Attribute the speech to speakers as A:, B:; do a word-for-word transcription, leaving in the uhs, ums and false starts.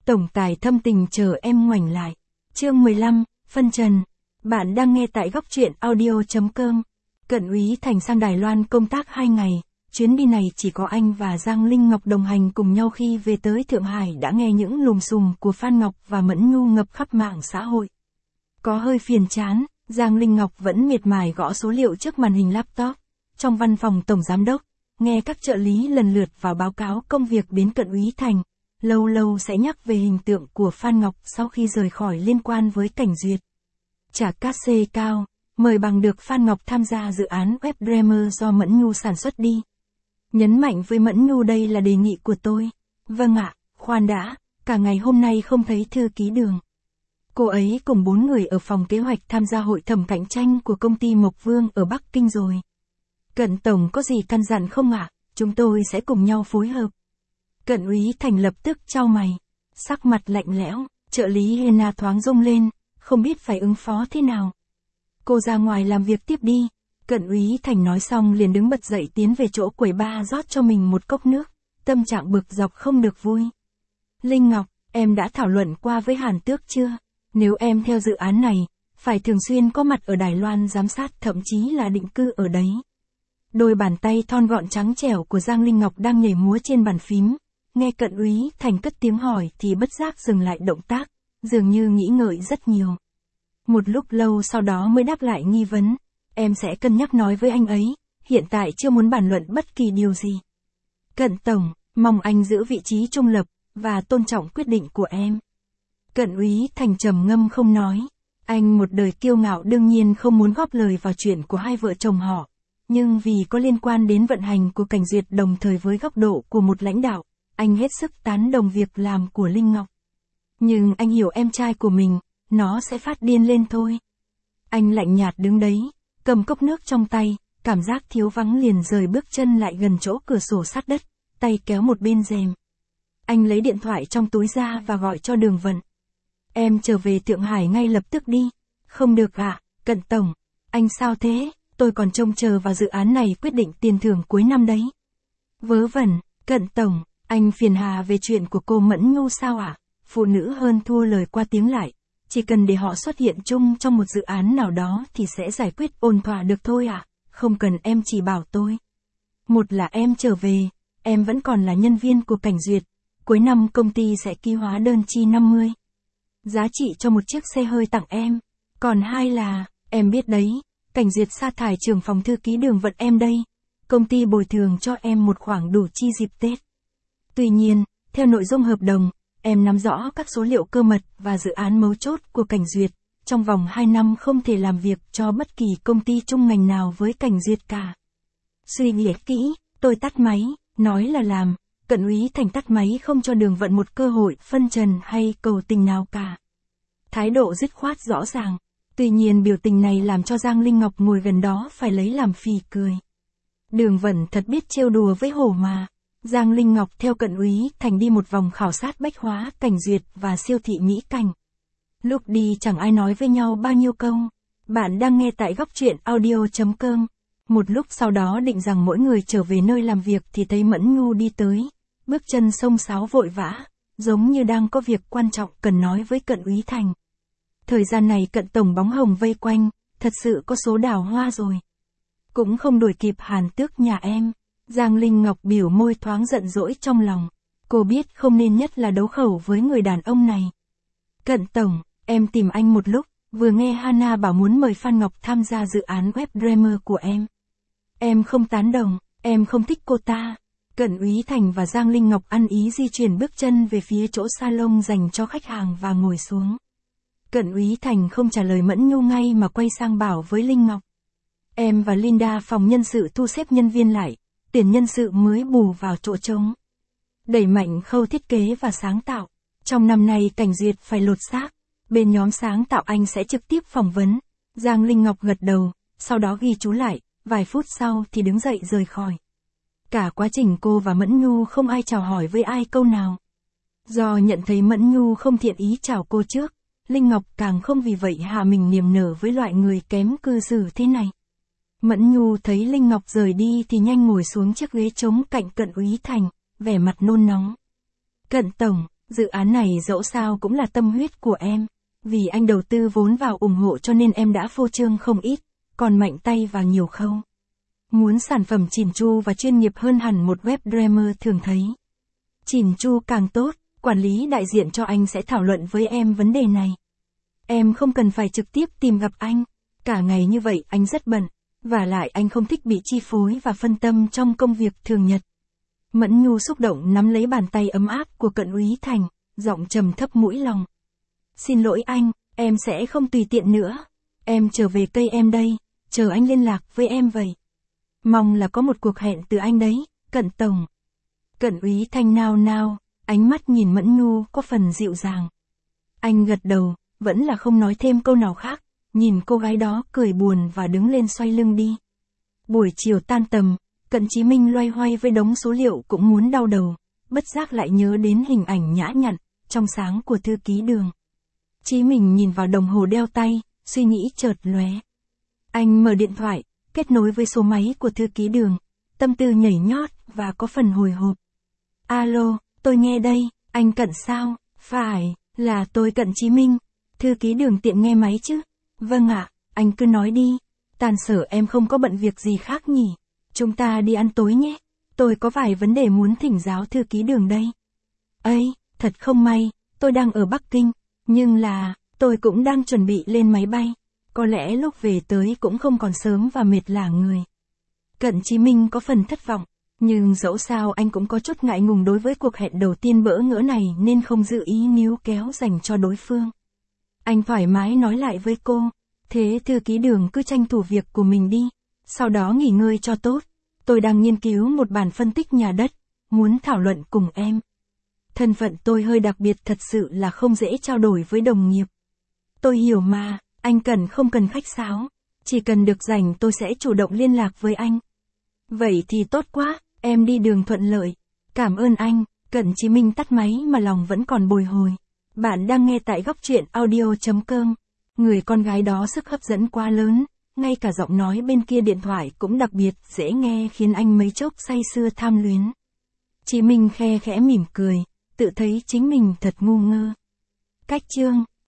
A: Tổng tài thâm tình chờ em ngoảnh lại. Chương mười lăm, phân trần. Bạn đang nghe tại góc truyện audio chấm com. Cận úy Thành sang Đài Loan công tác hai ngày. Chuyến đi này chỉ có anh và Giang Linh Ngọc đồng hành cùng nhau. Khi về tới Thượng Hải đã nghe những lùm xùm của Phan Ngọc và Mẫn Nhu ngập khắp mạng xã hội. Có hơi phiền chán, Giang Linh Ngọc vẫn miệt mài gõ số liệu trước màn hình laptop. Trong văn phòng tổng giám đốc, nghe các trợ lý lần lượt vào báo cáo công việc đến Cận úy Thành. Lâu lâu sẽ nhắc về hình tượng của Phan Ngọc sau khi rời khỏi liên quan với Cảnh Duyệt. Trả cát xê cao, mời bằng được Phan Ngọc tham gia dự án WebDreamer do Mẫn Nhu sản xuất đi. Nhấn mạnh với Mẫn Nhu đây là đề nghị của tôi. Vâng ạ, khoan đã, cả ngày hôm nay không thấy thư ký Đường. Cô ấy cùng bốn người ở phòng kế hoạch tham gia hội thẩm cạnh tranh của công ty Mộc Vương ở Bắc Kinh rồi. Cận Tổng có gì căn dặn không ạ? Chúng tôi sẽ cùng nhau phối hợp. Cận úy Thành lập tức chau mày, sắc mặt lạnh lẽo, trợ lý Hena thoáng rung lên, không biết phải ứng phó thế nào. Cô ra ngoài làm việc tiếp đi. Cận úy Thành nói xong liền đứng bật dậy tiến về chỗ quầy bar rót cho mình một cốc nước, tâm trạng bực dọc không được vui. Linh Ngọc, em đã thảo luận qua với Hàn Tước chưa? Nếu em theo dự án này, phải thường xuyên có mặt ở Đài Loan giám sát, thậm chí là định cư ở đấy. Đôi bàn tay thon gọn trắng trẻo của Giang Linh Ngọc đang nhảy múa trên bàn phím. Nghe Cận úy Thành cất tiếng hỏi thì bất giác dừng lại động tác, dường như nghĩ ngợi rất nhiều. Một lúc lâu sau đó mới đáp lại nghi vấn. Em sẽ cân nhắc nói với anh ấy, hiện tại chưa muốn bàn luận bất kỳ điều gì. Cận Tổng, mong anh giữ vị trí trung lập, và tôn trọng quyết định của em. Cận úy Thành trầm ngâm không nói. Anh một đời kiêu ngạo đương nhiên không muốn góp lời vào chuyện của hai vợ chồng họ. Nhưng vì có liên quan đến vận hành của Cảnh Duyệt đồng thời với góc độ của một lãnh đạo, anh hết sức tán đồng việc làm của Linh Ngọc. Nhưng anh hiểu em trai của mình, nó sẽ phát điên lên thôi. Anh lạnh nhạt đứng đấy, cầm cốc nước trong tay, cảm giác thiếu vắng liền rời bước chân lại gần chỗ cửa sổ sát đất, tay kéo một bên rèm. Anh lấy điện thoại trong túi ra và gọi cho Đường Vận. Em trở về Thượng Hải ngay lập tức đi. Không được ạ, à, Cận Tổng. Anh sao thế? Tôi còn trông chờ vào dự án này quyết định tiền thưởng cuối năm đấy. Vớ vẩn, Cận Tổng, anh phiền hà về chuyện của cô Mẫn Nhu sao ạ? À? Phụ nữ hơn thua lời qua tiếng lại. Chỉ cần để họ xuất hiện chung trong một dự án nào đó thì sẽ giải quyết ổn thỏa được thôi ạ. À? Không cần em chỉ bảo tôi. Một là em trở về, em vẫn còn là nhân viên của Cảnh Duyệt. Cuối năm công ty sẽ ký hóa đơn chi năm mươi. Giá trị cho một chiếc xe hơi tặng em. Còn hai là, em biết đấy, Cảnh Duyệt sa thải trưởng phòng thư ký Đường Vận em đây. Công ty bồi thường cho em một khoản đủ chi dịp Tết. Tuy nhiên, theo nội dung hợp đồng, em nắm rõ các số liệu cơ mật và dự án mấu chốt của Cảnh Duyệt. Trong vòng hai năm không thể làm việc cho bất kỳ công ty chung ngành nào với Cảnh Duyệt cả. Suy nghĩ kỹ, tôi tắt máy, nói là làm. Cận úy Thành tắt máy không cho Đường Vận một cơ hội phân trần hay cầu tình nào cả. Thái độ dứt khoát rõ ràng. Tuy nhiên biểu tình này làm cho Giang Linh Ngọc ngồi gần đó phải lấy làm phì cười. Đường Vận thật biết trêu đùa với hổ mà. Giang Linh Ngọc theo Cận úy Thành đi một vòng khảo sát bách hóa, Cảnh Duyệt và siêu thị Mỹ Cảnh. Lúc đi chẳng ai nói với nhau bao nhiêu câu. Bạn đang nghe tại góc truyện audio chấm com. Một lúc sau đó định rằng mỗi người trở về nơi làm việc thì thấy Mẫn Nhu đi tới. Bước chân xông xáo vội vã, giống như đang có việc quan trọng cần nói với Cận úy Thành. Thời gian này Cận Tổng bóng hồng vây quanh, thật sự có số đào hoa rồi. Cũng không đuổi kịp Hàn Tước nhà em. Giang Linh Ngọc biểu môi thoáng giận dỗi trong lòng. Cô biết không nên nhất là đấu khẩu với người đàn ông này. Cận Tổng, em tìm anh một lúc, vừa nghe Hana bảo muốn mời Phan Ngọc tham gia dự án WebDreamer của em. Em không tán đồng, em không thích cô ta. Cận úy Thành và Giang Linh Ngọc ăn ý di chuyển bước chân về phía chỗ salon dành cho khách hàng và ngồi xuống. Cận úy Thành không trả lời Mẫn Nhu ngay mà quay sang bảo với Linh Ngọc. Em và Linda phòng nhân sự thu xếp nhân viên lại, tuyển nhân sự mới bù vào chỗ trống. Đẩy mạnh khâu thiết kế và sáng tạo. Trong năm nay Cảnh Duyệt phải lột xác. Bên nhóm sáng tạo anh sẽ trực tiếp phỏng vấn. Giang Linh Ngọc gật đầu, sau đó ghi chú lại, vài phút sau thì đứng dậy rời khỏi. Cả quá trình cô và Mẫn Nhu không ai chào hỏi với ai câu nào. Do nhận thấy Mẫn Nhu không thiện ý chào cô trước, Linh Ngọc càng không vì vậy hạ mình niềm nở với loại người kém cư xử thế này. Mẫn Nhu thấy Linh Ngọc rời đi thì nhanh ngồi xuống chiếc ghế trống cạnh Cận úy Thành, vẻ mặt nôn nóng. Cận Tổng, Dự án này dẫu sao cũng là tâm huyết của em. Vì anh đầu tư vốn vào ủng hộ cho nên em đã phô trương không ít, còn mạnh tay vào nhiều khâu. Muốn sản phẩm chỉn chu và chuyên nghiệp hơn hẳn một web dreamer thường thấy. Chỉn chu càng tốt, quản lý đại diện cho anh sẽ thảo luận với em vấn đề này. Em không cần phải trực tiếp tìm gặp anh. Cả ngày như vậy anh rất bận, và lại anh không thích bị chi phối và phân tâm trong công việc thường nhật. Mẫn Nhu xúc động nắm lấy bàn tay ấm áp của Cận Úy Thành, giọng trầm thấp mũi lòng. Xin lỗi anh, em sẽ không tùy tiện nữa. Em trở về cây em đây, chờ anh liên lạc với em vậy. Mong là có một cuộc hẹn từ anh đấy, Cận Tổng. Cận Úy Thành nao nao, ánh mắt nhìn Mẫn Nhu có phần dịu dàng. Anh gật đầu, vẫn là không nói thêm câu nào khác, nhìn cô gái đó cười buồn và đứng lên xoay lưng đi. Buổi chiều tan tầm, Cận Chí Minh loay hoay với đống số liệu cũng muốn đau đầu, bất giác lại nhớ đến hình ảnh nhã nhặn, trong sáng của thư ký Đường. Chí Minh nhìn vào đồng hồ đeo tay, suy nghĩ chợt lóe. Anh mở điện thoại, kết nối với số máy của thư ký Đường, tâm tư nhảy nhót và có phần hồi hộp. Alo, tôi nghe đây, anh Cận sao? Phải, là tôi Cận Chí Minh. Thư ký Đường tiện nghe máy chứ? Vâng ạ, anh cứ nói đi. Tàn sở em không có bận việc gì khác nhỉ? Chúng ta đi ăn tối nhé. Tôi có vài vấn đề muốn thỉnh giáo thư ký Đường đây. Ây, thật không may, tôi đang ở Bắc Kinh, nhưng là, tôi cũng đang chuẩn bị lên máy bay. Có lẽ lúc về tới cũng không còn sớm và mệt lả người. Cận Chí Minh có phần thất vọng, nhưng dẫu sao anh cũng có chút ngại ngùng đối với cuộc hẹn đầu tiên bỡ ngỡ này nên không dự ý níu kéo dành cho đối phương. Anh thoải mái nói lại với cô, thế thư ký Đường cứ tranh thủ việc của mình đi, sau đó nghỉ ngơi cho tốt. Tôi đang nghiên cứu một bản phân tích nhà đất, muốn thảo luận cùng em. Thân phận tôi hơi đặc biệt thật sự là không dễ trao đổi với đồng nghiệp. Tôi hiểu mà, anh cần không cần khách sáo, chỉ cần được rảnh tôi sẽ chủ động liên lạc với anh. Vậy thì tốt quá, em đi đường thuận lợi. Cảm ơn anh. Cận Chí Minh tắt máy mà lòng vẫn còn bồi hồi. Bạn đang nghe tại góc truyện audio chấm com. Người con gái đó sức hấp dẫn quá lớn, ngay cả giọng nói bên kia điện thoại cũng đặc biệt dễ nghe khiến anh mấy chốc say sưa tham luyến. Chí Minh khe khẽ mỉm cười, tự thấy chính mình thật ngu ngơ. Cách chương